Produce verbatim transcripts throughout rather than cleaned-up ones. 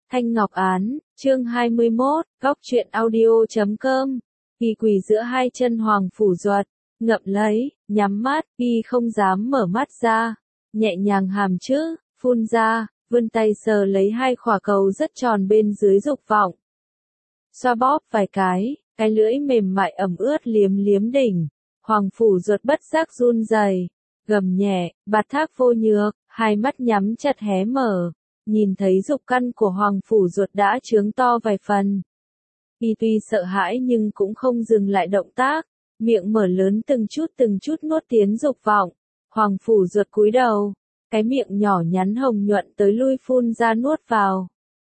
Thanh Ngọc Án, chương hai mươi mốt, góc truyện audio chấm com. Y quỳ giữa hai chân Hoàng Phủ Duật, ngậm lấy, nhắm mắt, Y không dám mở mắt ra, nhẹ nhàng hàm chữ, phun ra, vươn tay sờ lấy hai khỏa cầu rất tròn bên dưới dục vọng. Xoa bóp vài cái, cái lưỡi mềm mại ẩm ướt liếm liếm đỉnh, Hoàng Phủ Duật bất giác run rẩy, gầm nhẹ, Bạt Thác Vô Nhược, hai mắt nhắm chặt hé mở. Nhìn thấy dục căn của Hoàng Phủ Duật đã trướng to vài phần. Y tuy sợ hãi nhưng cũng không dừng lại động tác, miệng mở lớn từng chút từng chút nuốt tiến dục vọng. Hoàng Phủ Duật cúi đầu, cái miệng nhỏ nhắn hồng nhuận tới lui phun ra nuốt vào.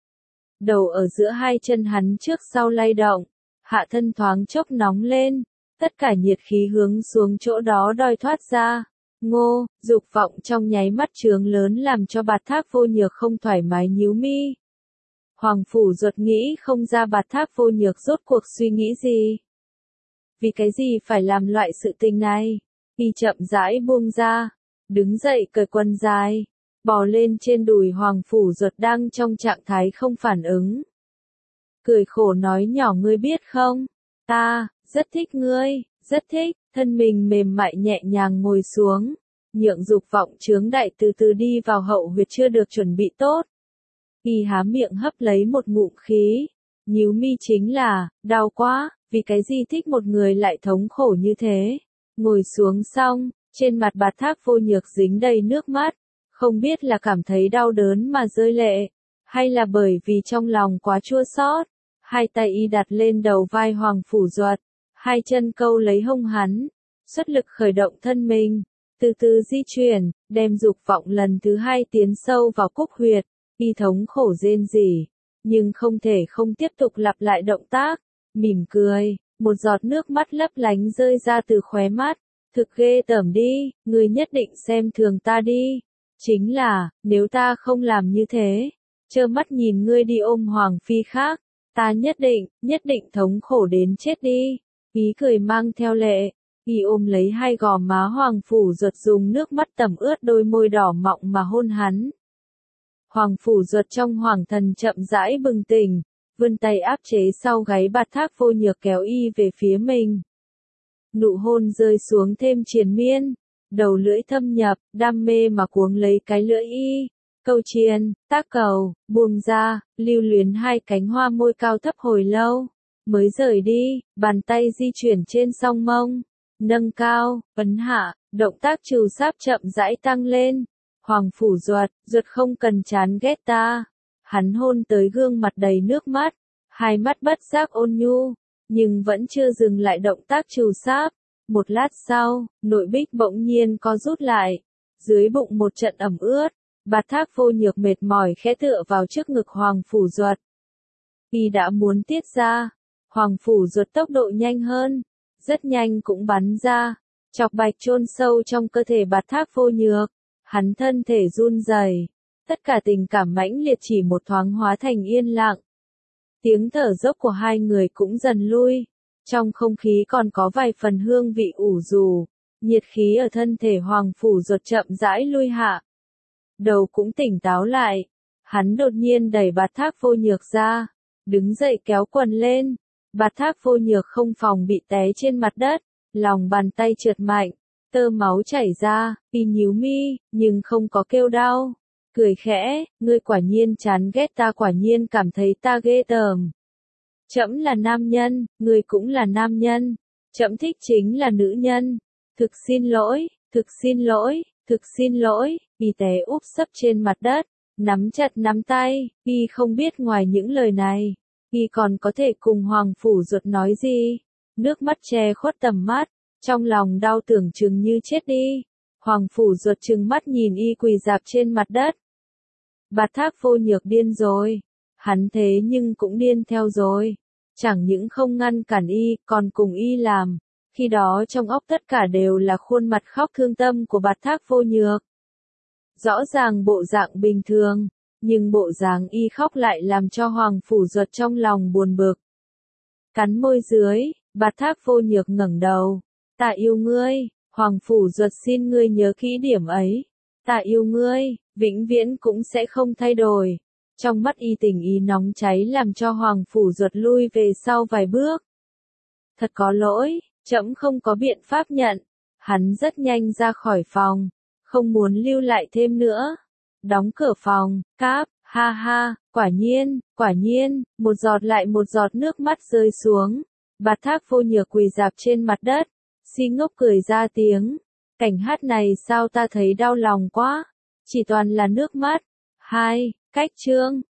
Đầu ở giữa hai chân hắn trước sau lay động, hạ thân thoáng chốc nóng lên, tất cả nhiệt khí hướng xuống chỗ đó đòi thoát ra. Ngô, dục vọng trong nháy mắt trướng lớn làm cho Bạt Thác Vô Nhược không thoải mái nhíu mi. Hoàng Phủ Duật nghĩ không ra Bạt Thác Vô Nhược rốt cuộc suy nghĩ gì. Vì cái gì phải làm loại sự tình này? Y chậm rãi buông ra, đứng dậy cởi quần dài, bò lên trên đùi Hoàng Phủ Duật đang trong trạng thái không phản ứng. Cười khổ nói nhỏ ngươi biết không, ta, rất thích ngươi, rất thích. Thân mình mềm mại nhẹ nhàng ngồi xuống, nhượng dục vọng chướng đại từ từ đi vào hậu huyệt chưa được chuẩn bị tốt. Y há miệng hấp lấy một ngụm khí, nhíu mi chính là, đau quá, vì cái gì thích một người lại thống khổ như thế. Ngồi xuống xong, trên mặt Bạt Thác Vô Nhược dính đầy nước mắt, không biết là cảm thấy đau đớn mà rơi lệ, hay là bởi vì trong lòng quá chua xót. Hai tay Y đặt lên đầu vai Hoàng Phủ Duật, hai chân câu lấy hông hắn, xuất lực khởi động thân mình, từ từ di chuyển, đem dục vọng lần thứ hai tiến sâu vào cúc huyệt. Y thống khổ rên rỉ, nhưng không thể không tiếp tục lặp lại động tác, mỉm cười, một giọt nước mắt lấp lánh rơi ra từ khóe mắt. Thực ghê tởm đi, ngươi nhất định xem thường ta đi. Chính là, nếu ta không làm như thế, trơ mắt nhìn ngươi đi ôm Hoàng Phi khác, ta nhất định, nhất định thống khổ đến chết đi. Ý cười mang theo lệ, Y ôm lấy hai gò má Hoàng Phủ Duật dùng nước mắt tẩm ướt đôi môi đỏ mọng mà hôn hắn. Hoàng Phủ Duật trong hoàng thần chậm rãi bừng tỉnh, vươn tay áp chế sau gáy Bạt Thác Vô Nhược kéo Y về phía mình. Nụ hôn rơi xuống thêm triền miên, đầu lưỡi thâm nhập, đam mê mà cuống lấy cái lưỡi Y. Câu chiên, tác cầu, buông ra, lưu luyến hai cánh hoa môi cao thấp hồi lâu, mới rời đi, bàn tay di chuyển trên song mông, nâng cao, ấn hạ, động tác trừ sáp chậm rãi tăng lên. Hoàng Phủ Duật, Duật không cần chán ghét ta. Hắn hôn tới gương mặt đầy nước mắt, hai mắt bất giác ôn nhu, nhưng vẫn chưa dừng lại động tác trừ sáp. Một lát sau, nội bích bỗng nhiên co rút lại, dưới bụng một trận ẩm ướt. Bạt Thác Vô Nhược mệt mỏi khẽ tựa vào trước ngực Hoàng Phủ Duật. Y đã muốn tiết ra, Hoàng Phủ Duật tốc độ nhanh hơn, rất nhanh cũng bắn ra, chọc bạch chôn sâu trong cơ thể Bạt Thác Vô Nhược. Hắn thân thể run rẩy, tất cả tình cảm mãnh liệt chỉ một thoáng hóa thành yên lặng. Tiếng thở dốc của hai người cũng dần lui, trong không khí còn có vài phần hương vị ủ rù, nhiệt khí ở thân thể Hoàng Phủ Duật chậm rãi lui hạ. Đầu cũng tỉnh táo lại, hắn đột nhiên đẩy Bạt Thác Vô Nhược ra, đứng dậy kéo quần lên. Bạt Thác Vô Nhược không phòng bị té trên mặt đất, lòng bàn tay trượt mạnh, tơ máu chảy ra. Y nhíu mi, nhưng không có kêu đau, cười khẽ, ngươi quả nhiên chán ghét ta, quả nhiên cảm thấy ta ghê tởm. Trẫm là nam nhân, ngươi cũng là nam nhân, trẫm thích chính là nữ nhân. Thực xin lỗi, thực xin lỗi, thực xin lỗi. Y té úp sấp trên mặt đất, nắm chặt nắm tay. Y không biết ngoài những lời này, Y còn có thể cùng Hoàng Phủ Duật nói gì. Nước mắt che khuất tầm mắt, trong lòng đau tưởng chừng như chết đi. Hoàng Phủ Duật trừng mắt nhìn Y quỳ rạp trên mặt đất. Bạt Thác Vô Nhược điên rồi, hắn thế nhưng cũng điên theo rồi. Chẳng những không ngăn cản Y, còn cùng Y làm. Khi đó trong óc tất cả đều là khuôn mặt khóc thương tâm của Bạt Thác Vô Nhược. Rõ ràng bộ dạng bình thường, nhưng bộ dáng Y khóc lại làm cho Hoàng Phủ Duật trong lòng buồn bực. Cắn môi dưới, Bạt Thác Vô Nhược ngẩng đầu. Ta yêu ngươi, Hoàng Phủ Duật xin ngươi nhớ kỹ điểm ấy. Ta yêu ngươi, vĩnh viễn cũng sẽ không thay đổi. Trong mắt y tình ý nóng cháy làm cho Hoàng Phủ Duật lui về sau vài bước. Thật có lỗi, trẫm không có biện pháp nhận. Hắn rất nhanh ra khỏi phòng, không muốn lưu lại thêm nữa. Đóng cửa phòng, cáp, ha ha, quả nhiên, quả nhiên, một giọt lại một giọt nước mắt rơi xuống. Bạt Thác Vô Nhược quỳ rạp trên mặt đất, si ngốc cười ra tiếng. Cảnh hát này sao ta thấy đau lòng quá, chỉ toàn là nước mắt. Hai, cách chương.